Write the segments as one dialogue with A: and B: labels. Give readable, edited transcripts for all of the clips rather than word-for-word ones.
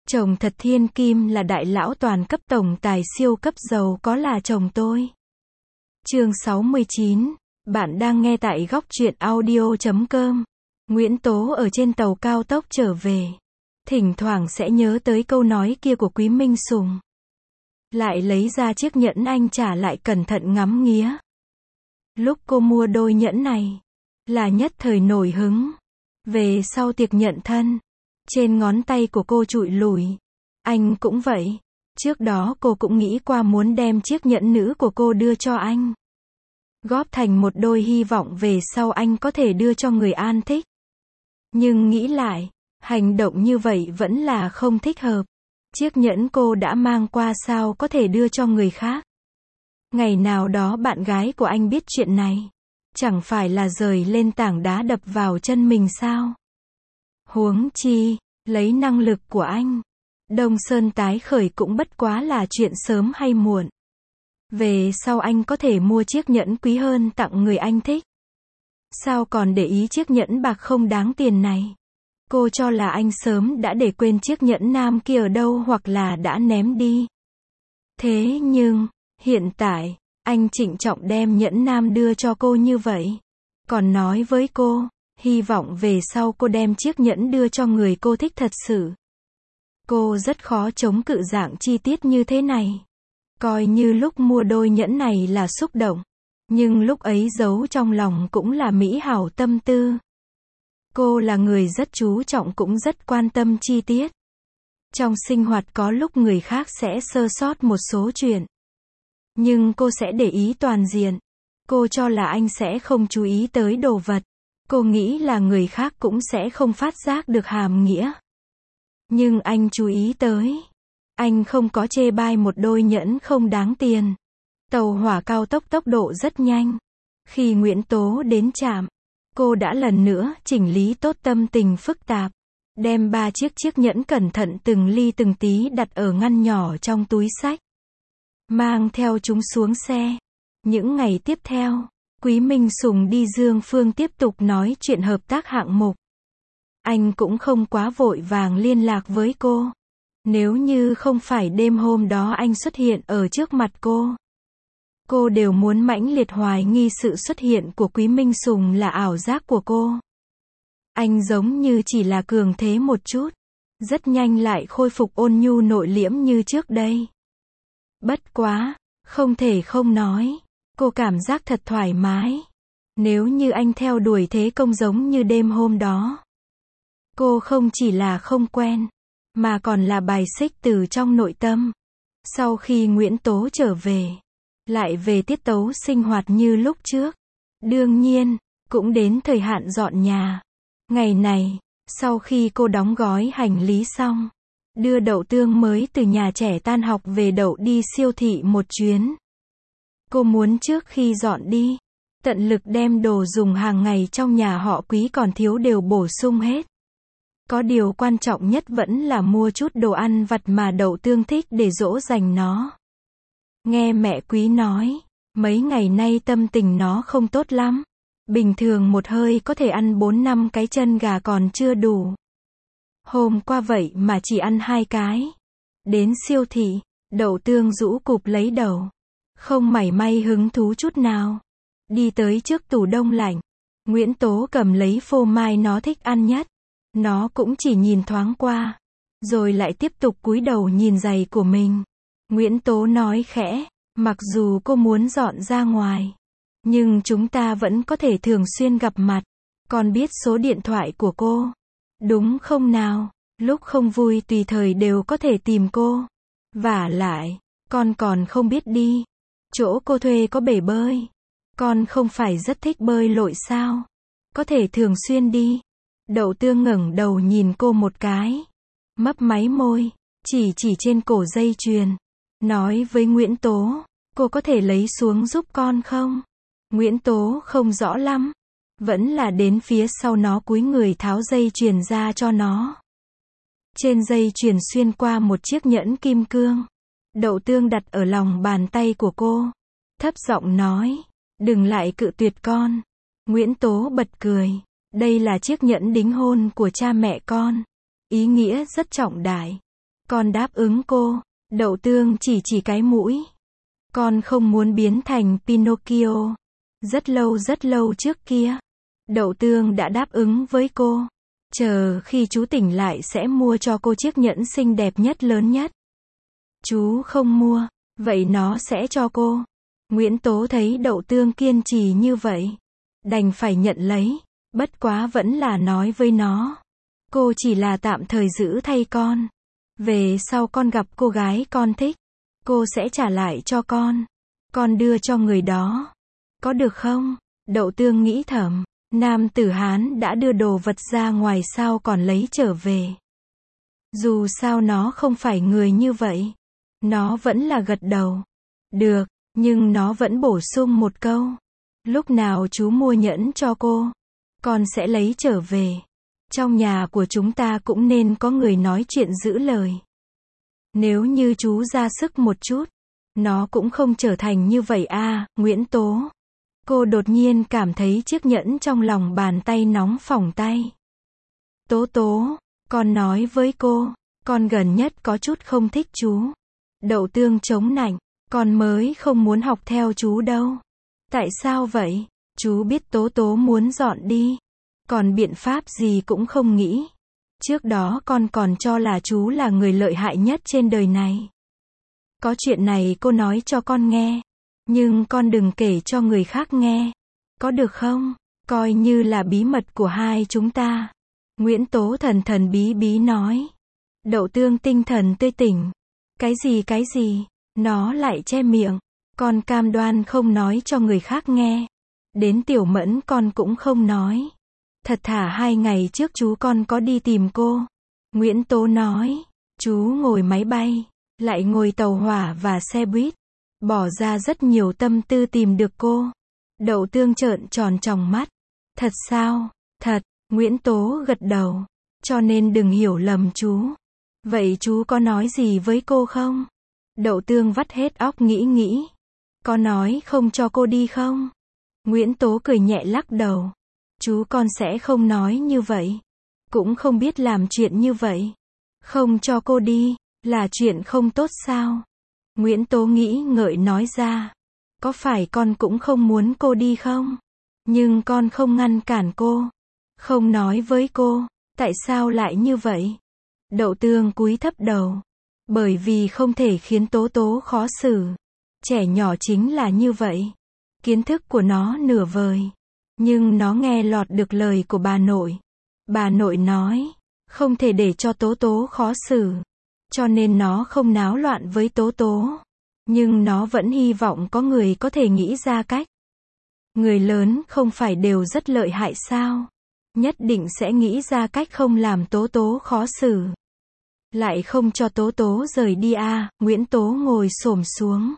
A: Chồng thật thiên kim là đại lão toàn cấp tổng tài siêu cấp giàu có là chồng tôi. Chương 69. Bạn đang nghe tại góc truyện audio.com. Nguyễn Tố ở trên tàu cao tốc trở về. Thỉnh thoảng sẽ nhớ tới câu nói kia của Quý Minh Sùng. Lại lấy ra chiếc nhẫn anh trả lại cẩn thận ngắm nghía. Lúc cô mua đôi nhẫn này, là nhất thời nổi hứng. Về sau tiệc nhận thân, trên ngón tay của cô trụi lủi. Anh cũng vậy. Trước đó cô cũng nghĩ qua muốn đem chiếc nhẫn nữ của cô đưa cho anh. Góp thành một đôi hy vọng về sau anh có thể đưa cho người an thích. Nhưng nghĩ lại, hành động như vậy vẫn là không thích hợp. Chiếc nhẫn cô đã mang qua sao có thể đưa cho người khác. Ngày nào đó bạn gái của anh biết chuyện này, chẳng phải là rời lên tảng đá đập vào chân mình sao? Huống chi, lấy năng lực của anh, Đông Sơn tái khởi cũng bất quá là chuyện sớm hay muộn. Về sau anh có thể mua chiếc nhẫn quý hơn tặng người anh thích. Sao còn để ý chiếc nhẫn bạc không đáng tiền này? Cô cho là anh sớm đã để quên chiếc nhẫn nam kia ở đâu hoặc là đã ném đi. Thế nhưng, hiện tại, anh trịnh trọng đem nhẫn nam đưa cho cô như vậy. Còn nói với cô, hy vọng về sau cô đem chiếc nhẫn đưa cho người cô thích thật sự. Cô rất khó chống cự dạng chi tiết như thế này. Coi như lúc mua đôi nhẫn này là xúc động. Nhưng lúc ấy giấu trong lòng cũng là mỹ hảo tâm tư. Cô là người rất chú trọng cũng rất quan tâm chi tiết. Trong sinh hoạt có lúc người khác sẽ sơ sót một số chuyện. Nhưng cô sẽ để ý toàn diện. Cô cho là anh sẽ không chú ý tới đồ vật. Cô nghĩ là người khác cũng sẽ không phát giác được hàm nghĩa. Nhưng anh chú ý tới. Anh không có chê bai một đôi nhẫn không đáng tiền. Tàu hỏa cao tốc tốc độ rất nhanh. Khi Nguyễn Tố đến trạm, cô đã lần nữa chỉnh lý tốt tâm tình phức tạp. Đem 3 chiếc nhẫn cẩn thận từng ly từng tí đặt ở ngăn nhỏ trong túi xách. Mang theo chúng xuống xe. Những ngày tiếp theo, Quý Minh Sùng đi Dương Phương tiếp tục nói chuyện hợp tác hạng mục. Anh cũng không quá vội vàng liên lạc với cô. Nếu như không phải đêm hôm đó anh xuất hiện ở trước mặt cô đều muốn mãnh liệt hoài nghi sự xuất hiện của Quý Minh Sùng là ảo giác của cô. Anh giống như chỉ là cường thế một chút, rất nhanh lại khôi phục ôn nhu nội liễm như trước đây. Bất quá, không thể không nói, cô cảm giác thật thoải mái. Nếu như anh theo đuổi thế công giống như đêm hôm đó, cô không chỉ là không quen, mà còn là bài xích từ trong nội tâm. Sau khi Nguyễn Tố trở về, lại về tiết tấu sinh hoạt như lúc trước. Đương nhiên, cũng đến thời hạn dọn nhà. Ngày này, sau khi cô đóng gói hành lý xong, đưa Đậu Tương mới từ nhà trẻ tan học về đậu đi siêu thị một chuyến. Cô muốn trước khi dọn đi, tận lực đem đồ dùng hàng ngày trong nhà họ Quý còn thiếu đều bổ sung hết. Có điều quan trọng nhất vẫn là mua chút đồ ăn vặt mà Đậu Tương thích để dỗ dành nó. Nghe mẹ Quý nói, mấy ngày nay tâm tình nó không tốt lắm. Bình thường một hơi có thể ăn 4-5 cái chân gà còn chưa đủ. Hôm qua vậy mà chỉ ăn 2 cái. Đến siêu thị, Đậu Tương rũ cụp lấy đầu. Không mảy may hứng thú chút nào. Đi tới trước tủ đông lạnh. Nguyễn Tố cầm lấy phô mai nó thích ăn nhất. Nó cũng chỉ nhìn thoáng qua. Rồi lại tiếp tục cúi đầu nhìn giày của mình. Nguyễn Tố nói khẽ, mặc dù cô muốn dọn ra ngoài, nhưng chúng ta vẫn có thể thường xuyên gặp mặt. Con biết số điện thoại của cô, đúng không nào? Lúc không vui tùy thời đều có thể tìm cô. Vả lại, con còn không biết đi. Chỗ cô thuê có bể bơi. Con không phải rất thích bơi lội sao? Có thể thường xuyên đi. Đậu Tương ngẩng đầu nhìn cô một cái. Mấp máy môi, chỉ trên cổ dây chuyền. Nói với Nguyễn Tố, cô có thể lấy xuống giúp con không? Nguyễn Tố không rõ lắm. Vẫn là đến phía sau nó cúi người tháo dây chuyền ra cho nó. Trên dây chuyền xuyên qua một chiếc nhẫn kim cương. Đậu Tương đặt ở lòng bàn tay của cô. Thấp giọng nói, đừng lại cự tuyệt con. Nguyễn Tố bật cười. Đây là chiếc nhẫn đính hôn của cha mẹ con. Ý nghĩa rất trọng đại. Con đáp ứng cô. Đậu tương chỉ chỉ cái mũi. Con không muốn biến thành Pinocchio. Rất lâu trước kia, Đậu tương đã đáp ứng với cô. Chờ khi chú tỉnh lại sẽ mua cho cô chiếc nhẫn xinh đẹp nhất lớn nhất. Chú không mua, vậy nó sẽ cho cô. Nguyễn Tố thấy Đậu tương kiên trì như vậy, đành phải nhận lấy, bất quá vẫn là nói với nó. Cô chỉ là tạm thời giữ thay con. Về sau con gặp cô gái con thích, cô sẽ trả lại cho con. Con đưa cho người đó. Có được không? Đậu tương nghĩ thầm, nam tử Hán đã đưa đồ vật ra ngoài sao còn lấy trở về. Dù sao nó không phải người như vậy. Nó vẫn là gật đầu. Được, nhưng nó vẫn bổ sung một câu. Lúc nào chú mua nhẫn cho cô, con sẽ lấy trở về. Trong nhà của chúng ta cũng nên có người nói chuyện giữ lời. Nếu như chú ra sức một chút, nó cũng không trở thành như vậy à, Nguyễn Tố. Cô đột nhiên cảm thấy chiếc nhẫn trong lòng bàn tay nóng phỏng tay. Tố tố, con nói với cô, con gần nhất có chút không thích chú. Đậu tương chống nạnh, con mới không muốn học theo chú đâu. Tại sao vậy? Chú biết tố tố muốn dọn đi. Còn biện pháp gì cũng không nghĩ. Trước đó con còn cho là chú là người lợi hại nhất trên đời này. Có chuyện này cô nói cho con nghe. Nhưng con đừng kể cho người khác nghe. Có được không? Coi như là bí mật của hai chúng ta. Nguyễn Tố thần bí bí nói. Đậu tương tinh thần tươi tỉnh. Cái gì? Nó lại che miệng. Con cam đoan không nói cho người khác nghe. Đến Tiểu Mẫn con cũng không nói. Thật thà 2 ngày trước chú con có đi tìm cô. Nguyễn Tố nói. Chú ngồi máy bay, lại ngồi tàu hỏa và xe buýt. Bỏ ra rất nhiều tâm tư tìm được cô. Đậu tương trợn tròn tròng mắt. Thật sao? Thật, Nguyễn Tố gật đầu. Cho nên đừng hiểu lầm chú. Vậy chú có nói gì với cô không? Đậu tương vắt hết óc nghĩ. Có nói không cho cô đi không? Nguyễn Tố cười nhẹ lắc đầu. Chú con sẽ không nói như vậy. Cũng không biết làm chuyện như vậy. Không cho cô đi, là chuyện không tốt sao? Nguyễn Tố nghĩ ngợi nói ra. Có phải con cũng không muốn cô đi không? Nhưng con không ngăn cản cô. Không nói với cô. Tại sao lại như vậy? Đậu tương cúi thấp đầu. Bởi vì không thể khiến Tố Tố khó xử. Trẻ nhỏ chính là như vậy. Kiến thức của nó nửa vời. Nhưng nó nghe lọt được lời của bà nội. Bà nội nói, không thể để cho Tố Tố khó xử. Cho nên nó không náo loạn với Tố Tố. Nhưng nó vẫn hy vọng có người có thể nghĩ ra cách. Người lớn không phải đều rất lợi hại sao? Nhất định sẽ nghĩ ra cách không làm Tố Tố khó xử. Lại không cho Tố Tố rời đi à, Nguyễn Tố ngồi xổm xuống.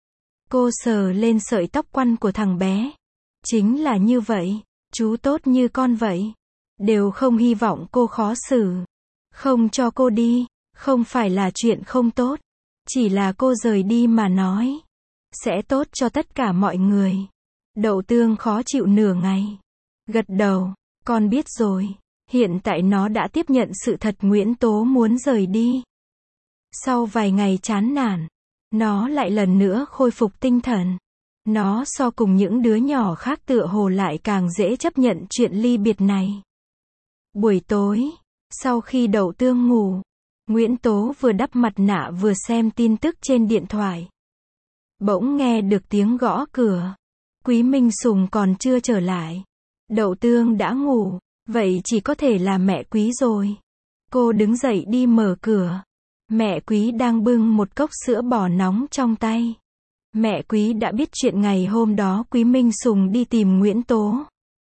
A: Cô sờ lên sợi tóc quăn của thằng bé. Chính là như vậy, chú tốt như con vậy. Đều không hy vọng cô khó xử. Không cho cô đi, không phải là chuyện không tốt. Chỉ là cô rời đi mà nói. Sẽ tốt cho tất cả mọi người. Đậu tương khó chịu nửa ngày. Gật đầu, con biết rồi. Hiện tại nó đã tiếp nhận sự thật Nguyễn Tố muốn rời đi. Sau vài ngày chán nản, nó lại lần nữa khôi phục tinh thần. Nó so cùng những đứa nhỏ khác tựa hồ lại càng dễ chấp nhận chuyện ly biệt này. Buổi tối, sau khi Đậu tương ngủ, Nguyễn Tố vừa đắp mặt nạ vừa xem tin tức trên điện thoại. Bỗng nghe được tiếng gõ cửa. Quý Minh Sùng còn chưa trở lại. Đậu tương đã ngủ, vậy chỉ có thể là mẹ Quý rồi. Cô đứng dậy đi mở cửa. Mẹ Quý đang bưng một cốc sữa bò nóng trong tay. Mẹ Quý đã biết chuyện ngày hôm đó Quý Minh Sùng đi tìm Nguyễn Tố.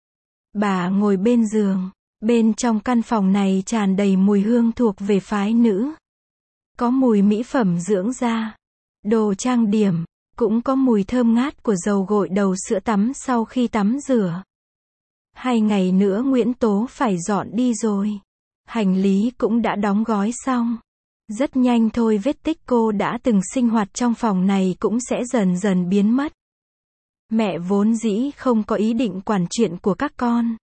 A: Bà ngồi bên giường. Bên trong căn phòng này tràn đầy mùi hương thuộc về phái nữ. Có mùi mỹ phẩm dưỡng da, đồ trang điểm, cũng có mùi thơm ngát của dầu gội đầu sữa tắm sau khi tắm rửa. 2 ngày nữa Nguyễn Tố phải dọn đi rồi. Hành lý cũng đã đóng gói xong. Rất nhanh thôi vết tích cô đã từng sinh hoạt trong phòng này cũng sẽ dần dần biến mất. Mẹ vốn dĩ không có ý định quản chuyện của các con.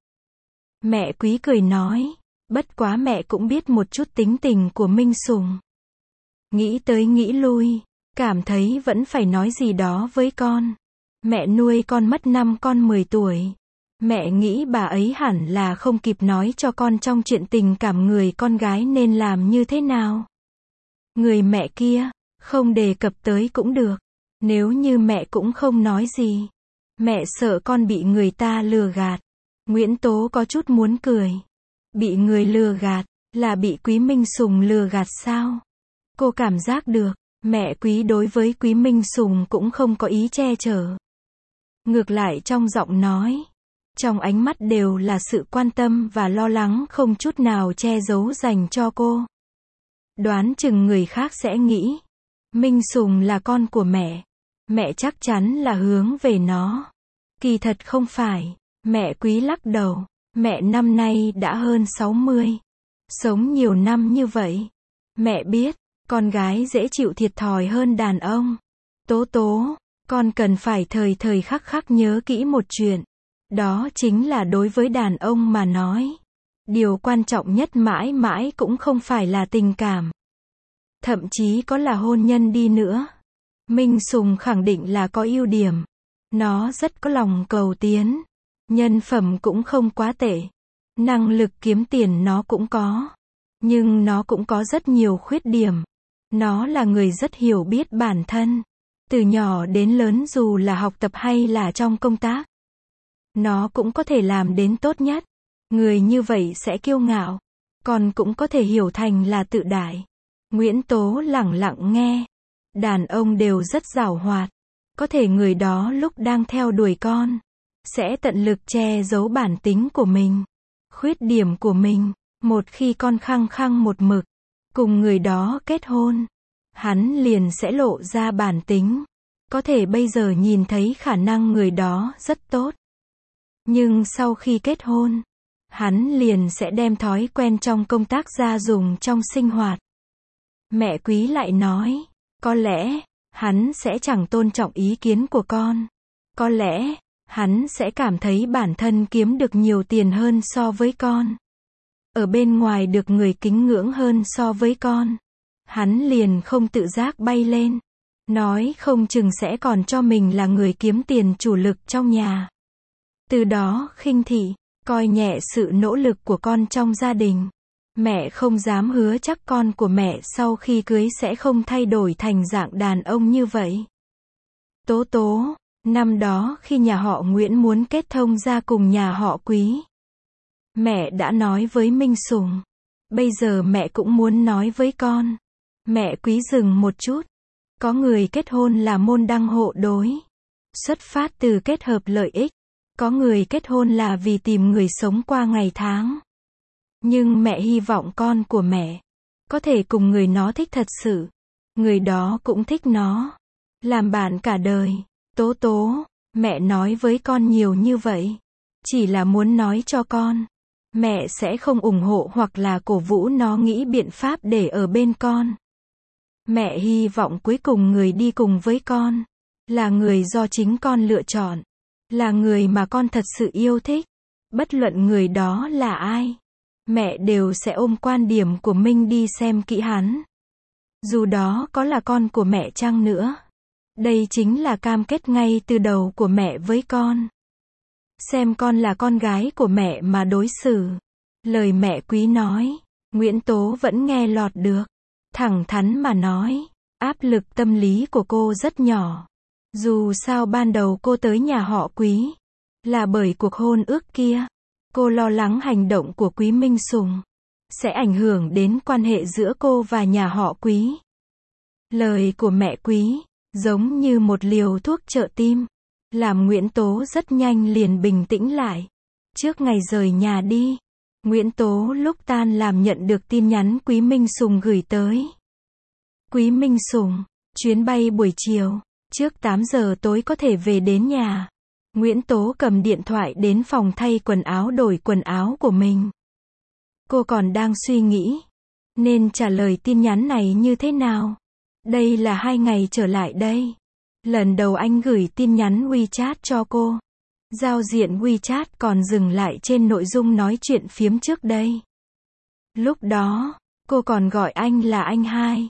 A: Mẹ Quý cười nói, bất quá mẹ cũng biết một chút tính tình của Minh Sùng. Nghĩ tới nghĩ lui, cảm thấy vẫn phải nói gì đó với con. Mẹ nuôi con mất năm con 10 tuổi. Mẹ nghĩ bà ấy hẳn là không kịp nói cho con trong chuyện tình cảm người con gái nên làm như thế nào. Người mẹ kia, không đề cập tới cũng được. Nếu như mẹ cũng không nói gì. Mẹ sợ con bị người ta lừa gạt. Nguyễn Tố có chút muốn cười. Bị người lừa gạt, là bị Quý Minh Sùng lừa gạt sao? Cô cảm giác được, mẹ Quý đối với Quý Minh Sùng cũng không có ý che chở. Ngược lại trong giọng nói, trong ánh mắt đều là sự quan tâm và lo lắng không chút nào che giấu dành cho cô. Đoán chừng người khác sẽ nghĩ, Minh Sùng là con của mẹ chắc chắn là hướng về nó. Kỳ thật không phải, mẹ Quý lắc đầu, mẹ năm nay đã hơn 60. Sống nhiều năm như vậy. Mẹ biết, con gái dễ chịu thiệt thòi hơn đàn ông. Tố Tố, con cần phải thời thời khắc khắc nhớ kỹ một chuyện. Đó chính là đối với đàn ông mà nói. Điều quan trọng nhất mãi mãi cũng không phải là tình cảm. Thậm chí có là hôn nhân đi nữa. Minh Sùng khẳng định là có ưu điểm. Nó rất có lòng cầu tiến. Nhân phẩm cũng không quá tệ. Năng lực kiếm tiền nó cũng có. Nhưng nó cũng có rất nhiều khuyết điểm. Nó là người rất hiểu biết bản thân. Từ nhỏ đến lớn dù là học tập hay là trong công tác. Nó cũng có thể làm đến tốt nhất. Người như vậy sẽ kiêu ngạo. Còn cũng có thể hiểu thành là tự đại. Nguyễn Tố lẳng lặng nghe. Đàn ông đều rất giàu hoạt. Có thể người đó lúc đang theo đuổi con. Sẽ tận lực che giấu bản tính của mình. Khuyết điểm của mình. Một khi con khăng khăng một mực. Cùng người đó kết hôn. Hắn liền sẽ lộ ra bản tính. Có thể bây giờ nhìn thấy khả năng người đó rất tốt. Nhưng sau khi kết hôn, hắn liền sẽ đem thói quen trong công tác ra dùng trong sinh hoạt. Mẹ Quý lại nói, có lẽ, hắn sẽ chẳng tôn trọng ý kiến của con. Có lẽ, hắn sẽ cảm thấy bản thân kiếm được nhiều tiền hơn so với con. Ở bên ngoài được người kính ngưỡng hơn so với con. Hắn liền không tự giác bay lên. Nói không chừng sẽ còn cho mình là người kiếm tiền chủ lực trong nhà. Từ đó khinh thị, coi nhẹ sự nỗ lực của con trong gia đình. Mẹ không dám hứa chắc con của mẹ sau khi cưới sẽ không thay đổi thành dạng đàn ông như vậy. Tố Tố, năm đó khi nhà họ Nguyễn muốn kết thông gia cùng nhà họ Quý. Mẹ đã nói với Minh Sùng. Bây giờ mẹ cũng muốn nói với con. Mẹ Quý dừng một chút. Có người kết hôn là môn đăng hộ đối. Xuất phát từ kết hợp lợi ích. Có người kết hôn là vì tìm người sống qua ngày tháng. Nhưng mẹ hy vọng con của mẹ có thể cùng người nó thích thật sự. Người đó cũng thích nó. Làm bạn cả đời. Tố Tố, mẹ nói với con nhiều như vậy. Chỉ là muốn nói cho con. Mẹ sẽ không ủng hộ hoặc là cổ vũ nó nghĩ biện pháp để ở bên con. Mẹ hy vọng cuối cùng người đi cùng với con là người do chính con lựa chọn. Là người mà con thật sự yêu thích. Bất luận người đó là ai. Mẹ đều sẽ ôm quan điểm của mình đi xem kỹ hắn. Dù đó có là con của mẹ chăng nữa. Đây chính là cam kết ngay từ đầu của mẹ với con. Xem con là con gái của mẹ mà đối xử. Lời mẹ Quý nói, Nguyễn Tố vẫn nghe lọt được. Thẳng thắn mà nói, áp lực tâm lý của cô rất nhỏ. Dù sao ban đầu cô tới nhà họ Quý, là bởi cuộc hôn ước kia. Cô lo lắng hành động của Quý Minh Sùng sẽ ảnh hưởng đến quan hệ giữa cô và nhà họ Quý. Lời của mẹ Quý, giống như một liều thuốc trợ tim, làm Nguyễn Tố rất nhanh liền bình tĩnh lại. Trước ngày rời nhà đi, Nguyễn Tố lúc tan làm nhận được tin nhắn Quý Minh Sùng gửi tới. Quý Minh Sùng, chuyến bay buổi chiều, trước 8 giờ tối có thể về đến nhà. Nguyễn Tố cầm điện thoại đến phòng thay quần áo đổi quần áo của mình. Cô còn đang suy nghĩ, nên trả lời tin nhắn này như thế nào. Đây là 2 ngày trở lại đây. Lần đầu anh gửi tin nhắn WeChat cho cô. Giao diện WeChat còn dừng lại trên nội dung nói chuyện phiếm trước đây. Lúc đó, cô còn gọi anh là anh hai.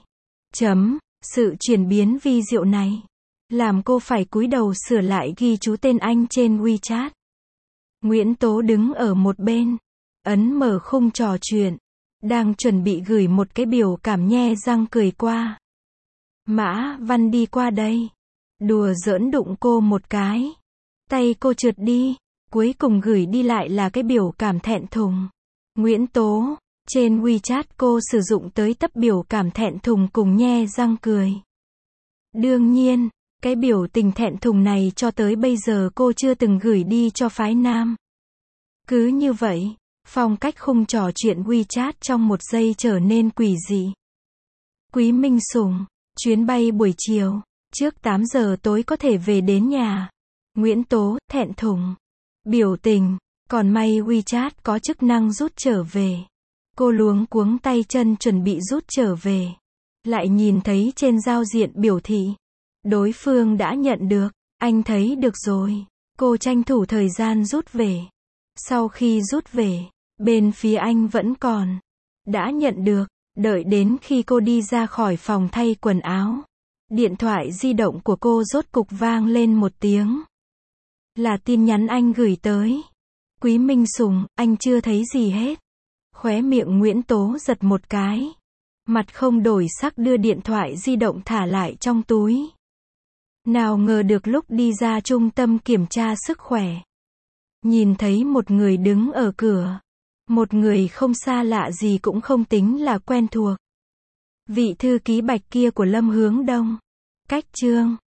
A: Sự chuyển biến vi diệu này làm cô phải cúi đầu sửa lại ghi chú tên anh trên WeChat. Nguyễn Tố đứng ở một bên, ấn mở khung trò chuyện, đang chuẩn bị gửi một cái biểu cảm nhe răng cười qua. Mã Văn đi qua đây, đùa giỡn đụng cô một cái. Tay cô trượt đi, cuối cùng gửi đi lại là cái biểu cảm thẹn thùng. Nguyễn Tố, trên WeChat cô sử dụng tới tấp biểu cảm thẹn thùng cùng nhe răng cười. Đương nhiên, cái biểu tình thẹn thùng này cho tới bây giờ cô chưa từng gửi đi cho phái nam. Cứ như vậy, phong cách khung trò chuyện WeChat trong một giây trở nên quỷ dị. Quý Minh Sùng, chuyến bay buổi chiều, trước 8 giờ tối có thể về đến nhà. Nguyễn Tố, thẹn thùng. Biểu tình, còn may WeChat có chức năng rút trở về. Cô luống cuống tay chân chuẩn bị rút trở về. Lại nhìn thấy trên giao diện biểu thị. Đối phương đã nhận được, anh thấy được rồi. Cô tranh thủ thời gian rút về. Sau khi rút về, bên phía anh vẫn còn. Đã nhận được, đợi đến khi cô đi ra khỏi phòng thay quần áo. Điện thoại di động của cô rốt cục vang lên một tiếng. Là tin nhắn anh gửi tới. Quý Minh Sùng, anh chưa thấy gì hết. Khóe miệng Nguyễn Tố giật một cái. Mặt không đổi sắc đưa điện thoại di động thả lại trong túi. Nào ngờ được lúc đi ra trung tâm kiểm tra sức khỏe. Nhìn thấy một người đứng ở cửa. Một người không xa lạ gì cũng không tính là quen thuộc. Vị thư ký Bạch kia của Lâm Hướng Đông. Cách Chương